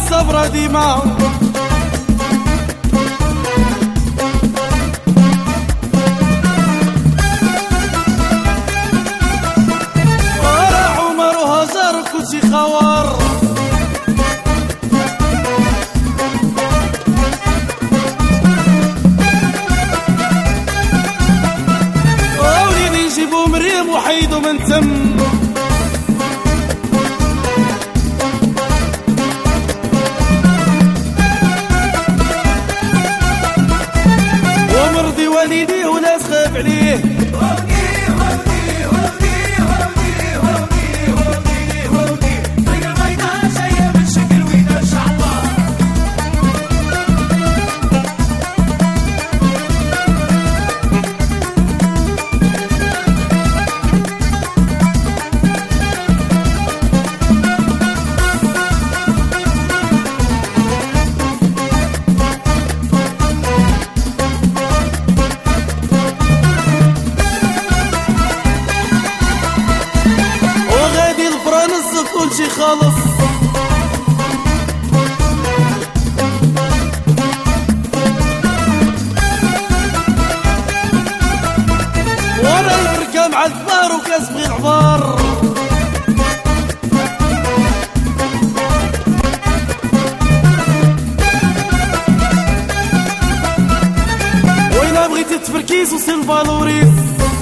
الصبر ديما ورا عمر وهجر كلشي خوار ووليدي نجيبو مريم وحيدو من تم ومرضي والدي وناس خاف عليه كلشي خالص ورا البركة مع الكبار وكاس بغي العبار وين بغيتي تفركيس وسير الفالوريس